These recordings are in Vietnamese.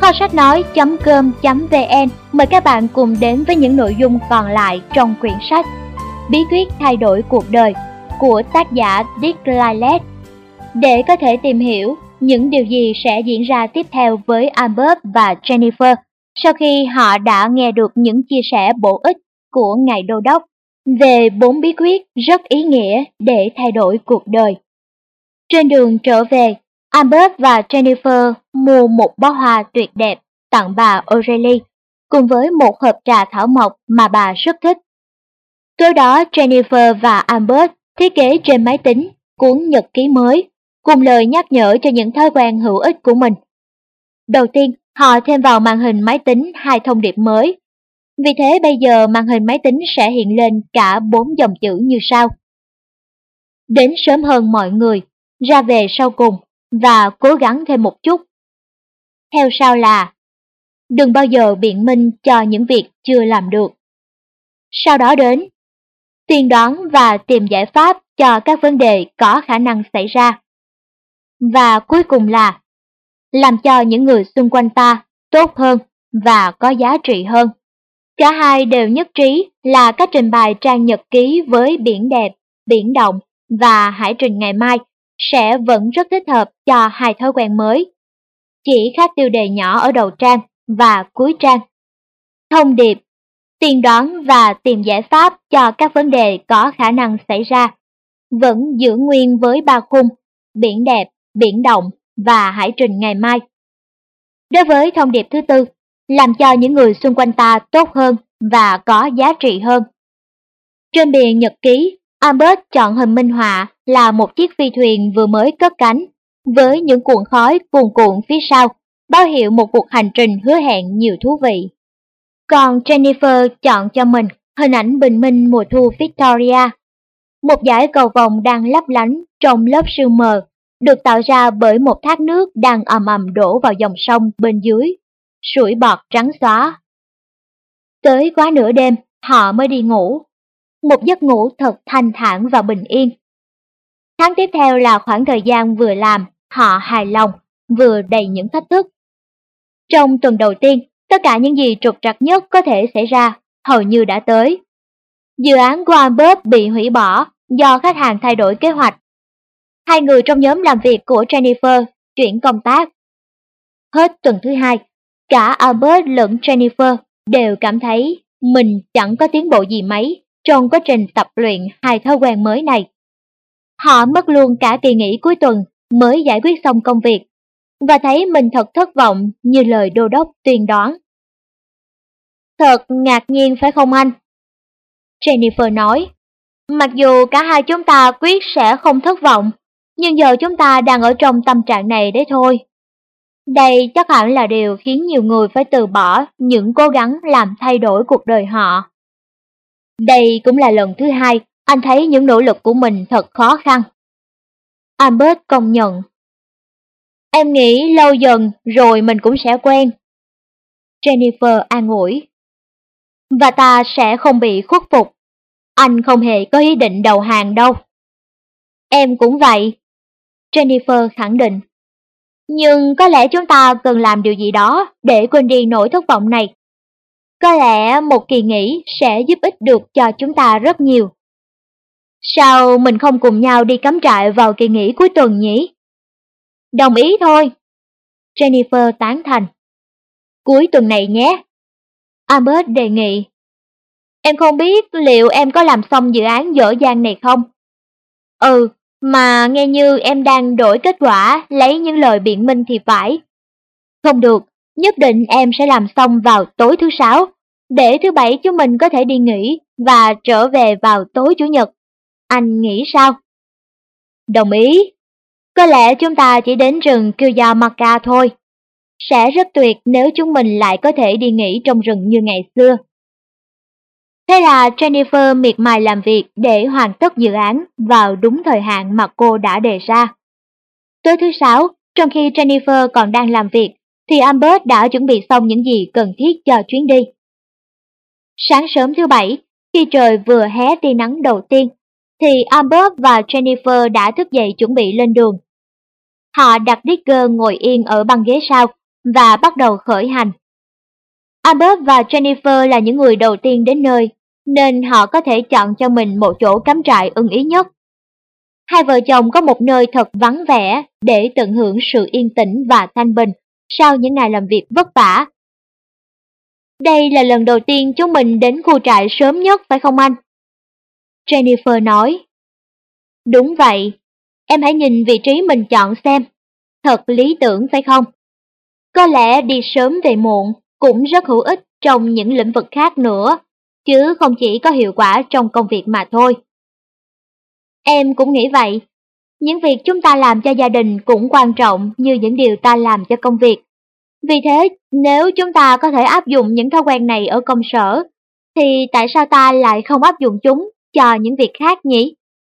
Kho sách nói.com.vn mời các bạn cùng đến với những nội dung còn lại trong quyển sách Bí quyết thay đổi cuộc đời của tác giả Dick Lilet. Để có thể tìm hiểu những điều gì sẽ diễn ra tiếp theo với Albert và Jennifer sau khi họ đã nghe được những chia sẻ bổ ích của ngài đô đốc về 4 bí quyết rất ý nghĩa để thay đổi cuộc đời. Trên đường trở về, Albert và Jennifer mua một bó hoa tuyệt đẹp tặng bà O'Reilly, cùng với một hộp trà thảo mộc mà bà rất thích. Tối đó, Jennifer và Albert thiết kế trên máy tính cuốn nhật ký mới, cùng lời nhắc nhở cho những thói quen hữu ích của mình. Đầu tiên, họ thêm vào màn hình máy tính 2 thông điệp mới. Vì thế bây giờ màn hình máy tính sẽ hiện lên cả 4 dòng chữ như sau: Đến sớm hơn mọi người, ra về sau cùng và cố gắng thêm một chút. Theo sau là: Đừng bao giờ biện minh cho những việc chưa làm được. Sau đó đến: Tiên đoán và tìm giải pháp cho các vấn đề có khả năng xảy ra. Và cuối cùng là: Làm cho những người xung quanh ta tốt hơn và có giá trị hơn. Cả hai đều nhất trí là cách trình bày trang nhật ký với biển đẹp, biển động và hải trình ngày mai sẽ vẫn rất thích hợp cho 2 thói quen mới. Chỉ khác tiêu đề nhỏ ở đầu trang và cuối trang. Thông điệp: Tiên đoán và tìm giải pháp cho các vấn đề có khả năng xảy ra vẫn giữ nguyên với 3 khung: biển đẹp, biển động và hải trình ngày mai. Đối với thông điệp thứ tư, làm cho những người xung quanh ta tốt hơn và có giá trị hơn. Trên bìa nhật ký, Albert chọn hình minh họa là một chiếc phi thuyền vừa mới cất cánh, với những cuộn khói cuồn cuộn phía sau, báo hiệu một cuộc hành trình hứa hẹn nhiều thú vị. Còn Jennifer chọn cho mình hình ảnh bình minh mùa thu Victoria, một dải cầu vồng đang lấp lánh trong lớp sương mờ, được tạo ra bởi một thác nước đang ầm ầm đổ vào dòng sông bên dưới, sủi bọt trắng xóa. Tới quá nửa đêm, họ mới đi ngủ. Một giấc ngủ thật thanh thản và bình yên. Tháng tiếp theo là khoảng thời gian vừa làm họ hài lòng, vừa đầy những thách thức. Trong tuần đầu tiên, tất cả những gì trục trặc nhất có thể xảy ra hầu như đã tới. Dự án của Albert bị hủy bỏ do khách hàng thay đổi kế hoạch. 2 người trong nhóm làm việc của Jennifer chuyển công tác. Hết tuần thứ 2, cả Albert lẫn Jennifer đều cảm thấy mình chẳng có tiến bộ gì mấy trong quá trình tập luyện 2 thói quen mới này. Họ mất luôn cả kỳ nghỉ cuối tuần mới giải quyết xong công việc, và thấy mình thật thất vọng như lời đô đốc tuyên đoán. Thật ngạc nhiên phải không anh? Jennifer nói, mặc dù cả hai chúng ta quyết sẽ không thất vọng, nhưng giờ chúng ta đang ở trong tâm trạng này đấy thôi. Đây chắc hẳn là điều khiến nhiều người phải từ bỏ những cố gắng làm thay đổi cuộc đời họ. Đây cũng là lần thứ 2 anh thấy những nỗ lực của mình thật khó khăn. Albert công nhận. Em nghĩ lâu dần rồi mình cũng sẽ quen. Jennifer an ủi. Và ta sẽ không bị khuất phục. Anh không hề có ý định đầu hàng đâu. Em cũng vậy. Jennifer khẳng định. Nhưng có lẽ chúng ta cần làm điều gì đó để quên đi nỗi thất vọng này. Có lẽ một kỳ nghỉ sẽ giúp ích được cho chúng ta rất nhiều. Sao mình không cùng nhau đi cắm trại vào kỳ nghỉ cuối tuần nhỉ? Đồng ý thôi. Jennifer tán thành. Cuối tuần này nhé. Albert đề nghị. Em không biết liệu em có làm xong dự án dở dang này không? Mà nghe như em đang đổi kết quả lấy những lời biện minh thì phải. Không được, nhất định em sẽ làm xong vào tối thứ 6, để thứ 7 chúng mình có thể đi nghỉ và trở về vào tối chủ nhật. Anh nghĩ sao? Đồng ý. Có lẽ chúng ta chỉ đến rừng Cuyamaca thôi. Sẽ rất tuyệt nếu chúng mình lại có thể đi nghỉ trong rừng như ngày xưa. Thế là Jennifer miệt mài làm việc để hoàn tất dự án vào đúng thời hạn mà cô đã đề ra. Tối thứ 6, trong khi Jennifer còn đang làm việc, thì Albert đã chuẩn bị xong những gì cần thiết cho chuyến đi. Sáng sớm thứ 7, khi trời vừa hé tia nắng đầu tiên, thì Albert và Jennifer đã thức dậy chuẩn bị lên đường. Họ đặt Digger ngồi yên ở băng ghế sau và bắt đầu khởi hành. Albert và Jennifer là những người đầu tiên đến nơi, nên họ có thể chọn cho mình một chỗ cắm trại ưng ý nhất. Hai vợ chồng có một nơi thật vắng vẻ để tận hưởng sự yên tĩnh và thanh bình sau những ngày làm việc vất vả. Đây là lần đầu tiên chúng mình đến khu trại sớm nhất phải không anh? Jennifer nói. Đúng vậy, em hãy nhìn vị trí mình chọn xem. Thật lý tưởng phải không? Có lẽ đi sớm về muộn cũng rất hữu ích trong những lĩnh vực khác nữa, chứ không chỉ có hiệu quả trong công việc mà thôi. Em cũng nghĩ vậy. Những việc chúng ta làm cho gia đình cũng quan trọng như những điều ta làm cho công việc. Vì thế, nếu chúng ta có thể áp dụng những thói quen này ở công sở, thì tại sao ta lại không áp dụng chúng cho những việc khác nhỉ?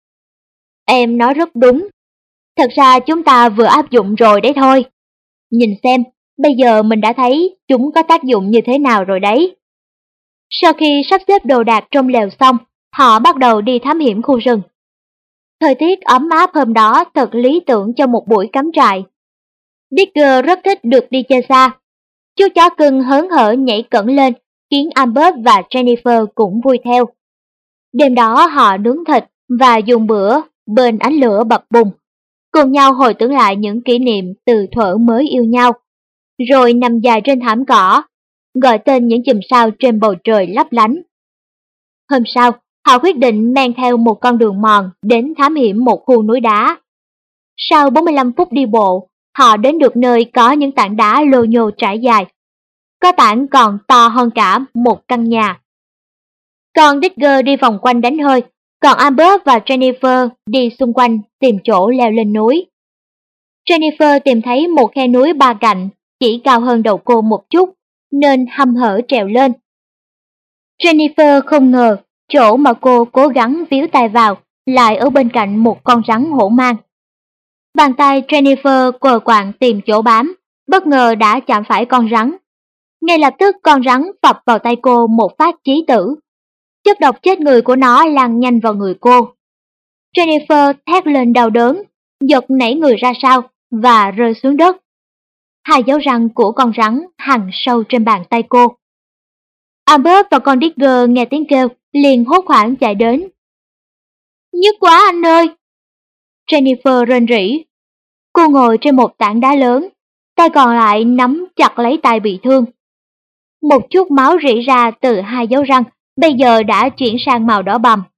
Em nói rất đúng. Thật ra chúng ta vừa áp dụng rồi đấy thôi. Nhìn xem, bây giờ mình đã thấy chúng có tác dụng như thế nào rồi đấy. Sau khi sắp xếp đồ đạc trong lều xong, họ bắt đầu đi thám hiểm khu rừng. Thời tiết ấm áp hôm đó thật lý tưởng cho một buổi cắm trại. Digger rất thích được đi chơi xa. Chú chó cưng hớn hở nhảy cẫng lên, khiến Albert và Jennifer cũng vui theo. Đêm đó họ nướng thịt và dùng bữa bên ánh lửa bập bùng, cùng nhau hồi tưởng lại những kỷ niệm từ thuở mới yêu nhau, rồi nằm dài trên thảm cỏ, gọi tên những chùm sao trên bầu trời lấp lánh. Hôm sau, họ quyết định men theo một con đường mòn đến thám hiểm một khu núi đá. Sau 45 phút đi bộ, họ đến được nơi có những tảng đá lô nhô trải dài. Có tảng còn to hơn cả một căn nhà. Con Digger đi vòng quanh đánh hơi, còn Albert và Jennifer đi xung quanh tìm chỗ leo lên núi. Jennifer tìm thấy một khe núi ba cạnh, chỉ cao hơn đầu cô một chút, nên hăm hở trèo lên. Jennifer không ngờ chỗ mà cô cố gắng víu tay vào lại ở bên cạnh một con rắn hổ mang. Bàn tay Jennifer quờ quạng tìm chỗ bám, bất ngờ đã chạm phải con rắn. Ngay lập tức con rắn phập vào tay cô một phát chí tử. Chất độc chết người của nó lan nhanh vào người cô. Jennifer thét lên đau đớn, giật nảy người ra sau và rơi xuống đất. Hai dấu răng của con rắn hằn sâu trên bàn tay cô. Albert và con Digger nghe tiếng kêu, liền hốt hoảng chạy đến. Nhức quá anh ơi! Jennifer rên rỉ. Cô ngồi trên một tảng đá lớn, tay còn lại nắm chặt lấy tay bị thương. Một chút máu rỉ ra từ hai dấu răng, bây giờ đã chuyển sang màu đỏ bầm.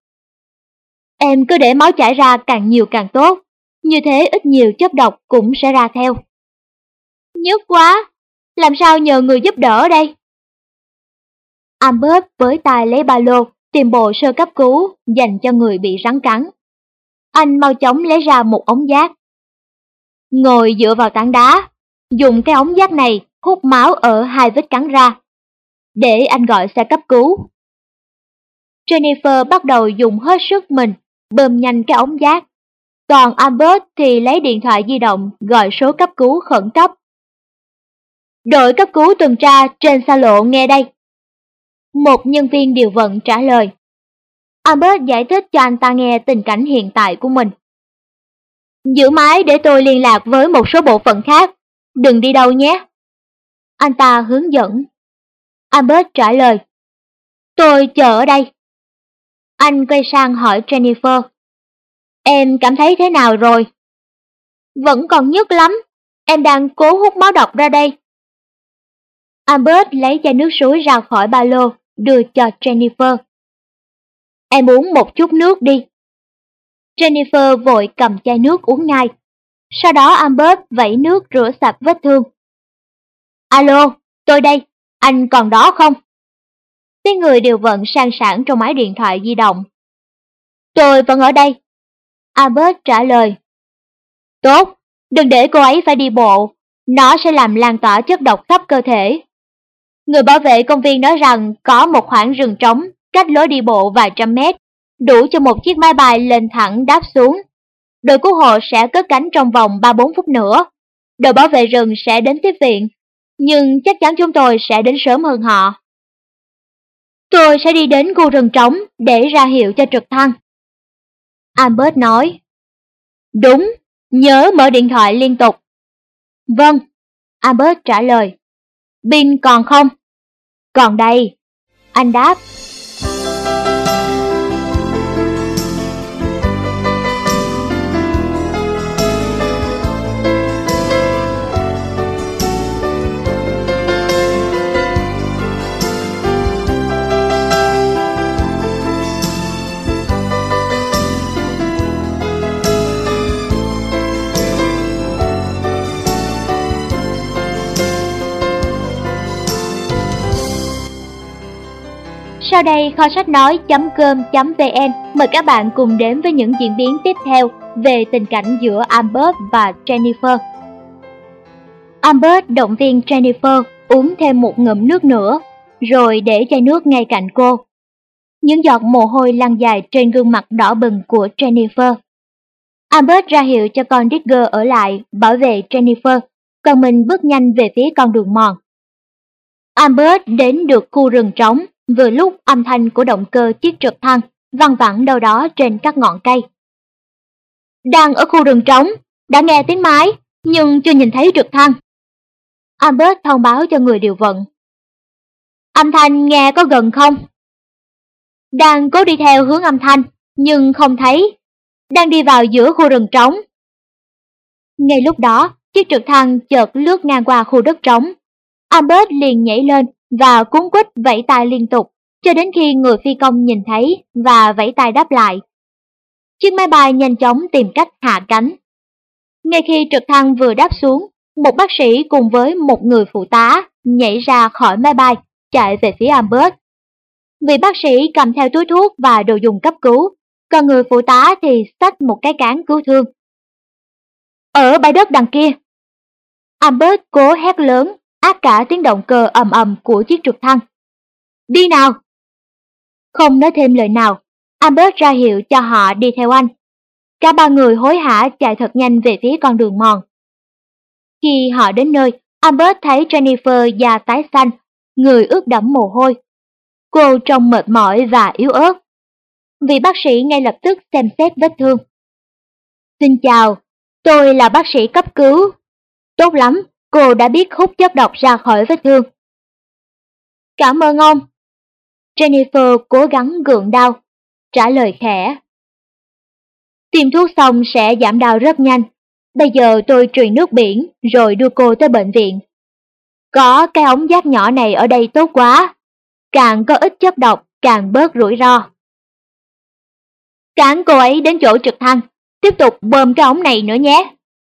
Em cứ để máu chảy ra càng nhiều càng tốt, như thế ít nhiều chất độc cũng sẽ ra theo. Nhức quá, làm sao nhờ người giúp đỡ đây? Albert với tay lấy ba lô, tìm bộ sơ cấp cứu dành cho người bị rắn cắn. Anh mau chóng lấy ra một ống giác. Ngồi dựa vào tảng đá, dùng cái ống giác này hút máu ở hai vết cắn ra, để anh gọi xe cấp cứu. Jennifer bắt đầu dùng hết sức mình, bơm nhanh cái ống giác. Còn Albert thì lấy điện thoại di động gọi số cấp cứu khẩn cấp. Đội cấp cứu tuần tra trên xa lộ nghe đây. Một nhân viên điều vận trả lời. Albert giải thích cho anh ta nghe tình cảnh hiện tại của mình. Giữ máy để tôi liên lạc với một số bộ phận khác, đừng đi đâu nhé. Anh ta hướng dẫn. Albert trả lời. Tôi chờ ở đây. Anh quay sang hỏi Jennifer. Em cảm thấy thế nào rồi? Vẫn còn nhức lắm, em đang cố hút máu độc ra đây. Albert lấy chai nước suối ra khỏi ba lô, đưa cho Jennifer. Em uống một chút nước đi. Jennifer vội cầm chai nước uống ngay. Sau đó Albert vẩy nước rửa sạch vết thương. Alo, tôi đây, anh còn đó không? Tiếng người điều vận sang sảng trong máy điện thoại di động. Tôi vẫn ở đây. Albert trả lời. Tốt, đừng để cô ấy phải đi bộ, nó sẽ làm lan tỏa chất độc khắp cơ thể. Người bảo vệ công viên nói rằng có một khoảng rừng trống cách lối đi bộ vài trăm mét, đủ cho một chiếc máy bay lên thẳng đáp xuống. Đội cứu hộ sẽ cất cánh trong vòng 3-4 phút nữa. Đội bảo vệ rừng sẽ đến tiếp viện, nhưng chắc chắn chúng tôi sẽ đến sớm hơn họ. Tôi sẽ đi đến khu rừng trống để ra hiệu cho trực thăng. Albert nói. Đúng, nhớ mở điện thoại liên tục. Vâng. Albert trả lời. Pin còn không? Còn đây, anh đáp. Sau đây kho sách nói.com.vn mời các bạn cùng đến với những diễn biến tiếp theo về tình cảnh giữa Albert và Jennifer. Albert động viên Jennifer uống thêm một ngụm nước nữa, rồi để chai nước ngay cạnh cô. Những giọt mồ hôi lăn dài trên gương mặt đỏ bừng của Jennifer. Albert ra hiệu cho con Digger ở lại bảo vệ Jennifer, còn mình bước nhanh về phía con đường mòn. Albert đến được khu rừng trống, vừa lúc âm thanh của động cơ chiếc trực thăng văng vẳng đâu đó trên các ngọn cây. Đang ở khu rừng trống, đã nghe tiếng máy, nhưng chưa nhìn thấy trực thăng. Albert thông báo cho người điều vận. Âm thanh nghe có gần không? Đang cố đi theo hướng âm thanh, nhưng không thấy. Đang đi vào giữa khu rừng trống. Ngay lúc đó, chiếc trực thăng chợt lướt ngang qua khu đất trống. Albert liền nhảy lên và cuống quýt vẫy tay liên tục, cho đến khi người phi công nhìn thấy và vẫy tay đáp lại. Chiếc máy bay nhanh chóng tìm cách hạ cánh. Ngay khi trực thăng vừa đáp xuống, một bác sĩ cùng với một người phụ tá nhảy ra khỏi máy bay, chạy về phía Albert. Vị bác sĩ cầm theo túi thuốc và đồ dùng cấp cứu, còn người phụ tá thì xách một cái cán cứu thương. Ở bãi đất đằng kia! Albert cố hét lớn, át cả tiếng động cơ ầm ầm của chiếc trực thăng. Đi nào! Không nói thêm lời nào, Albert ra hiệu cho họ đi theo anh. Cả ba người hối hả chạy thật nhanh về phía con đường mòn. Khi họ đến nơi, Albert thấy Jennifer da tái xanh, người ướt đẫm mồ hôi. Cô trông mệt mỏi và yếu ớt. Vị bác sĩ ngay lập tức xem xét vết thương. Xin chào, tôi là bác sĩ cấp cứu. Tốt lắm, cô đã biết hút chất độc ra khỏi vết thương. Cảm ơn ông. Jennifer cố gắng gượng đau, trả lời khẽ. Tiêm thuốc xong sẽ giảm đau rất nhanh. Bây giờ tôi truyền nước biển rồi đưa cô tới bệnh viện. Có cái ống giác nhỏ này ở đây tốt quá. Càng có ít chất độc càng bớt rủi ro. Cản cô ấy đến chỗ trực thăng, tiếp tục bơm cái ống này nữa nhé.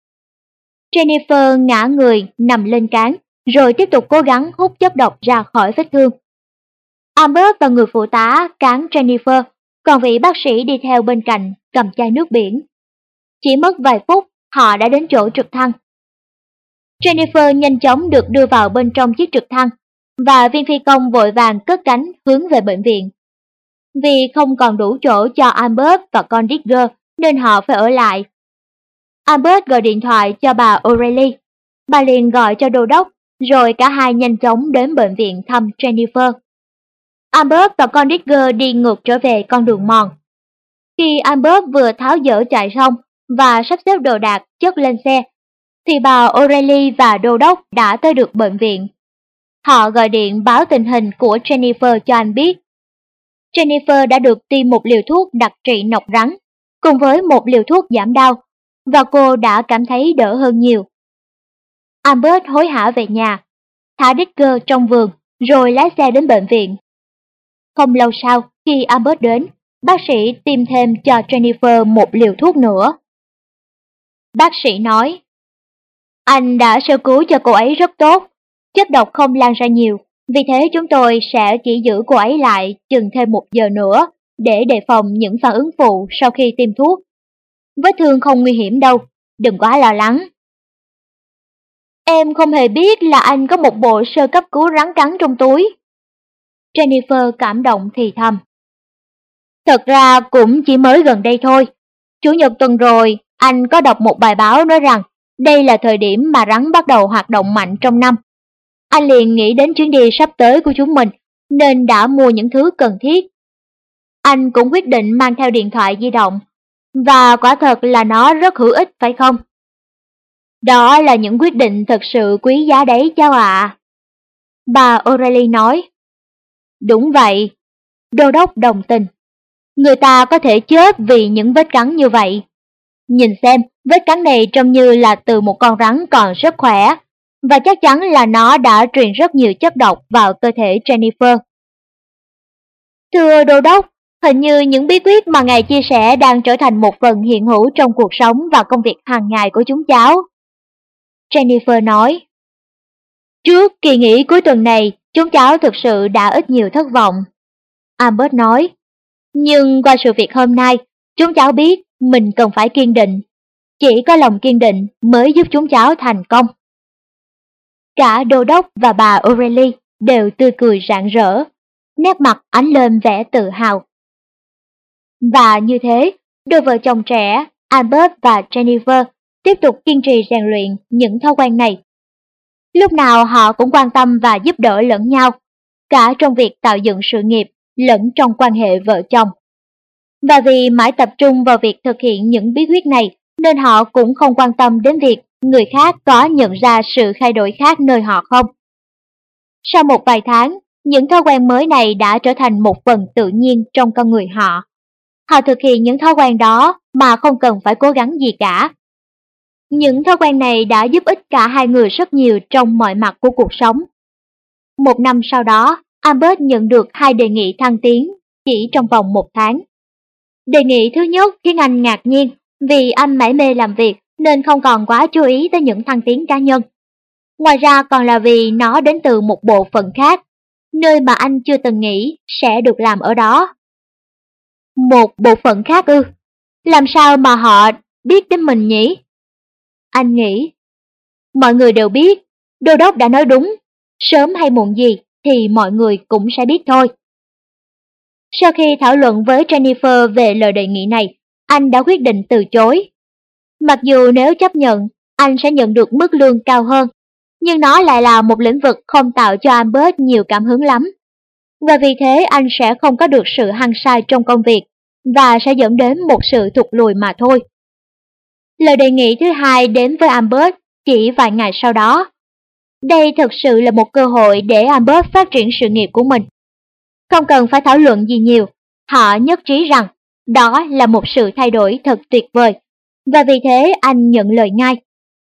Jennifer ngã người nằm lên cán, rồi tiếp tục cố gắng hút chất độc ra khỏi vết thương. Albert và người phụ tá cán Jennifer, còn vị bác sĩ đi theo bên cạnh cầm chai nước biển. Chỉ mất vài phút, họ đã đến chỗ trực thăng. Jennifer nhanh chóng được đưa vào bên trong chiếc trực thăng, và viên phi công vội vàng cất cánh hướng về bệnh viện. Vì không còn đủ chỗ cho Albert và con Digger nên họ phải ở lại. Albert gọi điện thoại cho bà O'Reilly. Bà liền gọi cho đô đốc, rồi cả hai nhanh chóng đến bệnh viện thăm Jennifer. Albert và con Digger đi ngược trở về con đường mòn. Khi Albert vừa tháo dỡ chạy xong và sắp xếp đồ đạc chất lên xe, thì bà O'Reilly và đô đốc đã tới được bệnh viện. Họ gọi điện báo tình hình của Jennifer cho anh biết. Jennifer đã được tiêm một liều thuốc đặc trị nọc rắn, cùng với một liều thuốc giảm đau, và cô đã cảm thấy đỡ hơn nhiều. Albert hối hả về nhà, thả Digger trong vườn, rồi lái xe đến bệnh viện. Không lâu sau, khi Albert đến, bác sĩ tiêm thêm cho Jennifer một liều thuốc nữa. Bác sĩ nói, anh đã sơ cứu cho cô ấy rất tốt, chất độc không lan ra nhiều, vì thế chúng tôi sẽ chỉ giữ cô ấy lại chừng thêm 1 giờ nữa để đề phòng những phản ứng phụ sau khi tiêm thuốc. Vết thương không nguy hiểm đâu, đừng quá lo lắng. Em không hề biết là anh có một bộ sơ cấp cứu rắn cắn trong túi. Jennifer cảm động thì thầm. Thật ra cũng chỉ mới gần đây thôi. Chủ nhật tuần rồi, anh có đọc một bài báo nói rằng đây là thời điểm mà rắn bắt đầu hoạt động mạnh trong năm. Anh liền nghĩ đến chuyến đi sắp tới của chúng mình, nên đã mua những thứ cần thiết. Anh cũng quyết định mang theo điện thoại di động, và quả thật là nó rất hữu ích phải không? Đó là những quyết định thật sự quý giá đấy cháu ạ. Bà O'Reilly nói. Đúng vậy, đô đốc đồng tình. Người ta có thể chết vì những vết cắn như vậy. Nhìn xem, vết cắn này trông như là từ một con rắn còn rất khỏe, và chắc chắn là nó đã truyền rất nhiều chất độc vào cơ thể Jennifer. Thưa đô đốc, hình như những bí quyết mà ngài chia sẻ đang trở thành một phần hiện hữu trong cuộc sống và công việc hàng ngày của chúng cháu. Jennifer nói. Trước kỳ nghỉ cuối tuần này, chúng cháu thực sự đã ít nhiều thất vọng. Albert nói. Nhưng qua sự việc hôm nay, chúng cháu biết mình cần phải kiên định. Chỉ có lòng kiên định mới giúp chúng cháu thành công. Cả đô đốc và bà O'Reilly đều tươi cười rạng rỡ, nét mặt ánh lên vẻ tự hào. Và như thế, đôi vợ chồng trẻ Albert và Jennifer tiếp tục kiên trì rèn luyện những thói quen này. Lúc nào họ cũng quan tâm và giúp đỡ lẫn nhau, cả trong việc tạo dựng sự nghiệp lẫn trong quan hệ vợ chồng. Và vì mãi tập trung vào việc thực hiện những bí quyết này, nên họ cũng không quan tâm đến việc người khác có nhận ra sự thay đổi khác nơi họ không. Sau một vài tháng, những thói quen mới này đã trở thành một phần tự nhiên trong con người họ. Họ thực hiện những thói quen đó mà không cần phải cố gắng gì cả. Những thói quen này đã giúp ích cả hai người rất nhiều trong mọi mặt của cuộc sống. Một năm sau đó, Albert nhận được 2 đề nghị thăng tiến chỉ trong vòng 1 tháng. Đề nghị thứ nhất khiến anh ngạc nhiên vì anh mải mê làm việc nên không còn quá chú ý tới những thăng tiến cá nhân. Ngoài ra còn là vì nó đến từ một bộ phận khác, nơi mà anh chưa từng nghĩ sẽ được làm ở đó. Một bộ phận khác ư? Làm sao mà họ biết đến mình nhỉ? Anh nghĩ. Mọi người đều biết, đô đốc đã nói đúng, sớm hay muộn gì thì mọi người cũng sẽ biết thôi. Sau khi thảo luận với Jennifer về lời đề nghị này, anh đã quyết định từ chối. Mặc dù nếu chấp nhận, anh sẽ nhận được mức lương cao hơn, nhưng nó lại là một lĩnh vực không tạo cho Albert nhiều cảm hứng lắm. Và vì thế anh sẽ không có được sự hăng say trong công việc, và sẽ dẫn đến một sự thụt lùi mà thôi. Lời đề nghị thứ hai đến với Albert chỉ vài ngày sau đó. Đây thực sự là một cơ hội để Albert phát triển sự nghiệp của mình. Không cần phải thảo luận gì nhiều, họ nhất trí rằng đó là một sự thay đổi thật tuyệt vời, và vì thế anh nhận lời ngay.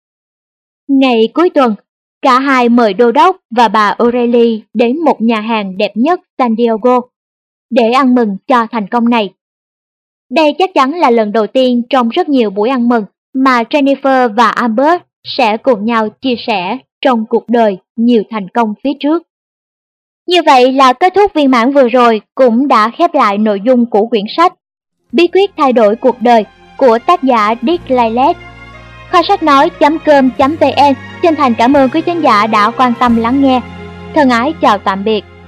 Ngày cuối tuần, cả hai mời đô đốc và bà O'Reilly đến một nhà hàng đẹp nhất San Diego để ăn mừng cho thành công này. Đây chắc chắn là lần đầu tiên trong rất nhiều buổi ăn mừng mà Jennifer và Albert sẽ cùng nhau chia sẻ trong cuộc đời nhiều thành công phía trước. Như vậy là kết thúc viên mãn vừa rồi cũng đã khép lại nội dung của quyển sách Bí quyết thay đổi cuộc đời của tác giả Dick Lalet. Kho sách nói.com.vn chân thành cảm ơn quý khán giả đã quan tâm lắng nghe. Thân ái chào tạm biệt.